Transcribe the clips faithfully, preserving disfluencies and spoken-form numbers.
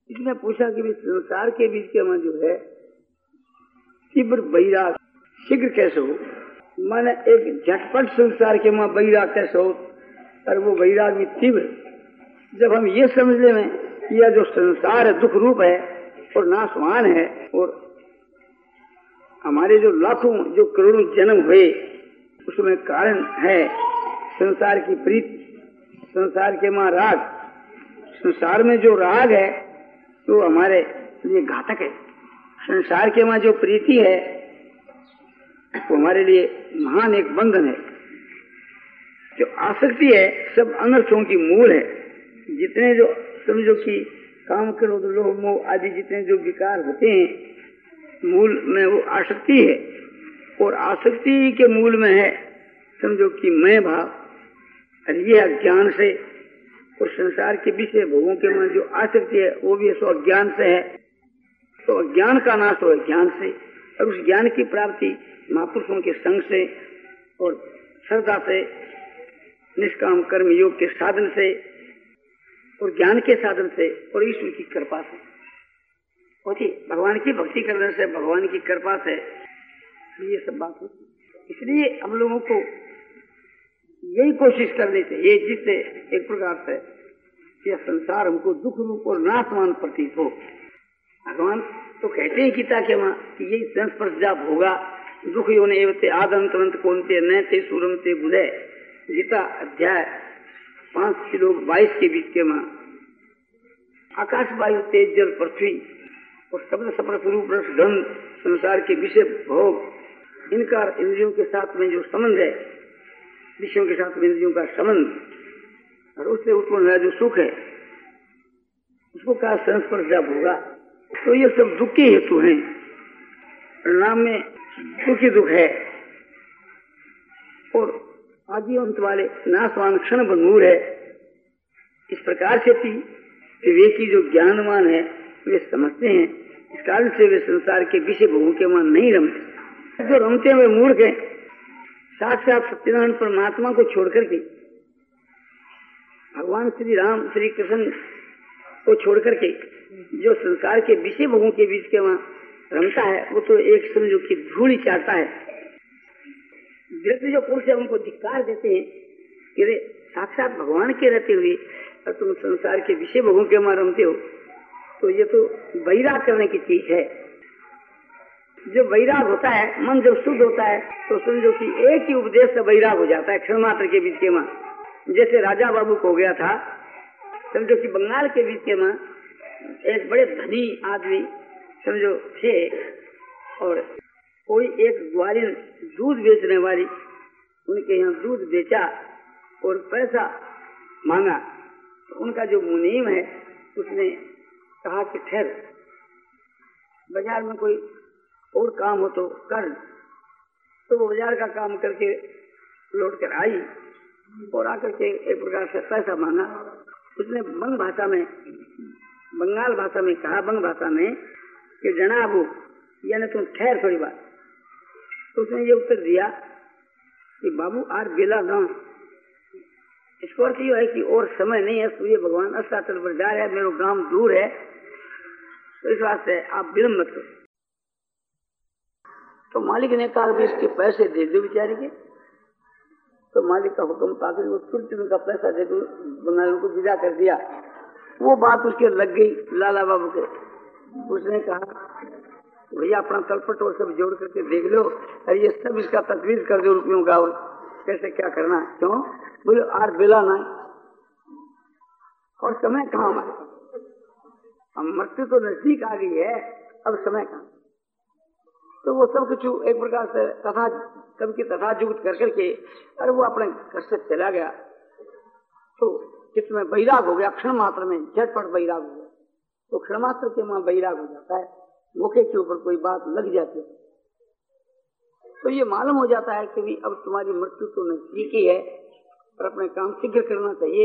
इसने पूछा कि संसार के बीच के में जो है तीव्र वैराग शीघ्र कैसे हो, माने एक झटपट संसार के में वैराग कैसे हो, और वो वैराग भी तीव्र। जब हम ये समझ ले में कि यह जो संसार है दुख रूप है और नाशवान है, और हमारे जो लाखों जो करोड़ों जन्म हुए उसमें कारण है संसार की प्रीति, संसार के मां राग। संसार में जो राग है तो हमारे लिए घातक है, संसार के मां जो प्रीति है वो हमारे लिए महान एक बंधन है। जो आसक्ति है सब अनर्थों की मूल है। जितने जो समझो कि काम क्रोध लोभ मोह आदि जितने जो विकार होते हैं मूल में वो आसक्ति है, और आसक्ति के मूल में है समझो कि मैं भाव, और ये अज्ञान से, और संसार के विषय भोगों के मन जो आसक्ति है वो भी सो अज्ञान से है। तो अज्ञान का नाश हो ज्ञान से, और उस ज्ञान की प्राप्ति महापुरुषों के संग से और श्रद्धा से, निष्काम कर्म योग के साधन से और ज्ञान के साधन से और ईश्वर की कृपा से होती। भगवान की भक्ति करने से, भगवान की कृपा से ये सब बात होती। इसलिए हम लोगों को यही कोशिश करनी चाहिए जिससे एक प्रकार से यह संसार हमको दुख रूप और नाशवान प्रतीत हो। भगवान तो कहते हैं गीता के वहां कि यही संस्पर्श जब होगा दुख योने एवते आदंतवंत कौनते न ते सूरम ते बुधे। गीता अध्याय पांच श्लोक बाईस के बीच के मां आकाश वायु तेज जल पृथ्वी और शब्द सप्र स्वरूप रस गंध संसार के विषय भोग इनका इंद्रियों के साथ में जो संबंध है, विषयों के साथ में इंद्रियों का संबंध और उससे उत्पन्न जो सुख है उसको कहा संस्पर्श जब होगा। तो ये सब दुख के हेतु हैं, परिणाम में दुख ही दुख है और आदि अंत वाले नाशवान क्षण भंगूर है। इस प्रकार से भी विवेकी जो ज्ञानवान है वे समझते हैं, इस कारण से वे संसार के विषय भोगों के मान नहीं रमते। जो रमते वे मूर्ख हैं, साक्षात सत्यनारायण परमात्मा को छोड़ करके, भगवान श्री राम श्री कृष्ण को छोड़ करके जो संसार के विषय भोगों के बीच के वहां रमता है वो तो एक समझो कि धूल ही चाहता है। जो पुरुष है उनको धिक्कार देते हैं कि साक्षात भगवान के रहते हुए और तुम संसार के विषय भोगों के वहां रमते हो, तो ये तो वैराग करने की चीज है। जब वैराग होता है, मन जब शुद्ध होता है तो समझो कि एक ही उपदेश से वैराग हो जाता है क्षण मात्र के बीच के मां। जैसे राजा बाबू को हो गया था, समझो कि बंगाल के बीच के मां एक बड़े धनी आदमी समझो थे और कोई एक ग्वालिन दूध बेचने वाली उनके यहाँ दूध बेचा और पैसा मांगा। तो उनका जो मुनीम है उसने कहा कि ठहर, बाजार में कोई और काम हो तो कर। तो वो बाजार का काम करके लौट कर आई और आकर के एक प्रकार से पैसा मांगा। उसने बंग भाषा में, बंगाल भाषा में कहा, बंग भाषा में कि जनाबू यानी तुम ठहर थोड़ी बात। तो उसने ये उत्तर दिया कि बाबू आज बेला ना, इसको अर्थ ये है कि और समय नहीं है, सूर्य भगवान अस्ताचल पर जा रहा है, मेरा गांव दूर है, तो इस वास्ते आप विलम्ब मत करो। तो मालिक ने कहा कि इसके पैसे दे दो बेचारे के। तो मालिक का हुक्म पाकर वो तुरंत उनका पैसा दे दो, बंगालियों को विदा कर दिया। वो बात उसके लग गई लाला बाबू को। उसने कहा भैया अपना तलपट और सब जोड़ करके देख लो और ये सब इसका तस्वीर कर दो रुपयों का और कैसे क्या करना है। क्यों बोले आज बेला ना और समय कहाँ हमारे, हम मृत्यु तो नजदीक आ गई है, अब समय कहाँ। तो वो सब कुछ एक प्रकार से तथा सबकी तथा जुगत कर करके और वो अपने घर से चला गया। तो इसमें वैराग हो गया, क्षण मात्र में झटपट वैराग हो गया। तो क्षण मात्र के वहां वैराग हो जाता है, मौके के ऊपर कोई बात लग जाती है तो ये मालूम हो जाता है कि भी अब तुम्हारी मृत्यु तो नजदीक ही है और अपने काम शीघ्र करना चाहिए।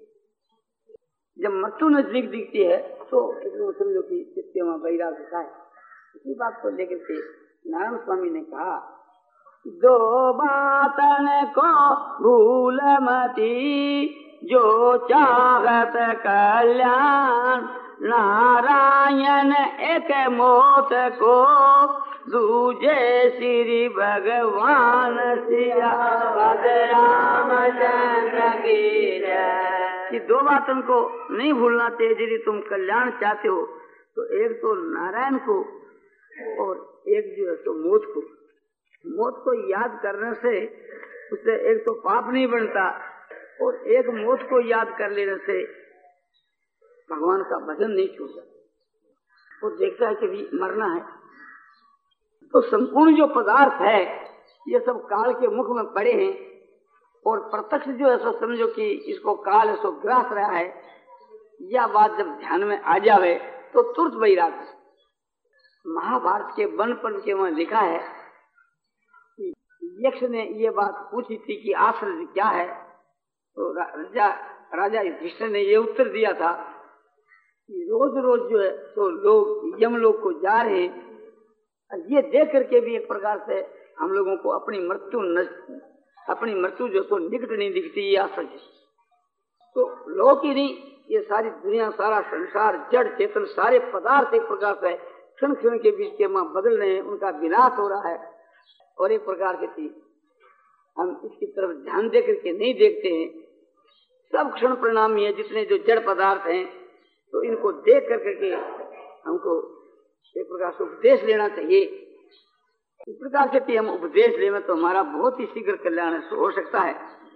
जब मृत्यु नजदीक दिखती है तो समझो कि चित्त वहां वैराग होता है। इसी बात को लेकर के नारायण स्वामी ने कहा, दो बातन को भूल मती जो चाहत कल्याण, नारायण एक मौत को दूजे श्री भगवान सियावत रामचंद्र की जय। ये दो बात तुमको नहीं भूलना चाहिए यदि तुम कल्याण चाहते हो। तो एक तो नारायण को और एक जो है तो मौत को। मौत को याद करने से उससे एक तो पाप नहीं बनता और एक मौत को याद कर लेने से भगवान का भजन नहीं छूटता। वो देखता है कि भी मरना है। तो संपूर्ण जो पदार्थ है ये सब काल के मुख में पड़े हैं और प्रत्यक्ष जो है सो समझो कि इसको काल है सो ग्रास रहा है। यह बात जब ध्यान में आ जावे तो तुरंत वैराग। महाभारत के वनपन के वहां लिखा है कि यक्ष ने ये बात पूछी थी कि आश्रय क्या है। तो राजा राजा युधिष्ठिर ने ये उत्तर दिया था कि रोज रोज जो है तो लोग यमलोक को जा रहे हैं। ये देख करके भी एक प्रकार से हम लोगों को अपनी मृत्यु न, अपनी मृत्यु जो तो निकट नहीं दिखती। ये आश्चर्य है। तो लोग ही नहीं ये सारी दुनिया सारा संसार जड़ चेतन सारे पदार्थ एक प्रकार से क्षण क्षण के बीच के मां बदल रहे हैं। उनका विनाश हो रहा है और एक प्रकार की चीज हम इसकी तरफ ध्यान दे करके नहीं देखते हैं। सब क्षण परिणामी है जितने जो जड़ पदार्थ हैं। तो इनको देख करके के हमको एक प्रकार से उपदेश लेना चाहिए। इस प्रकार से हम उपदेश लें तो हमारा बहुत ही शीघ्र कल्याण हो सकता है।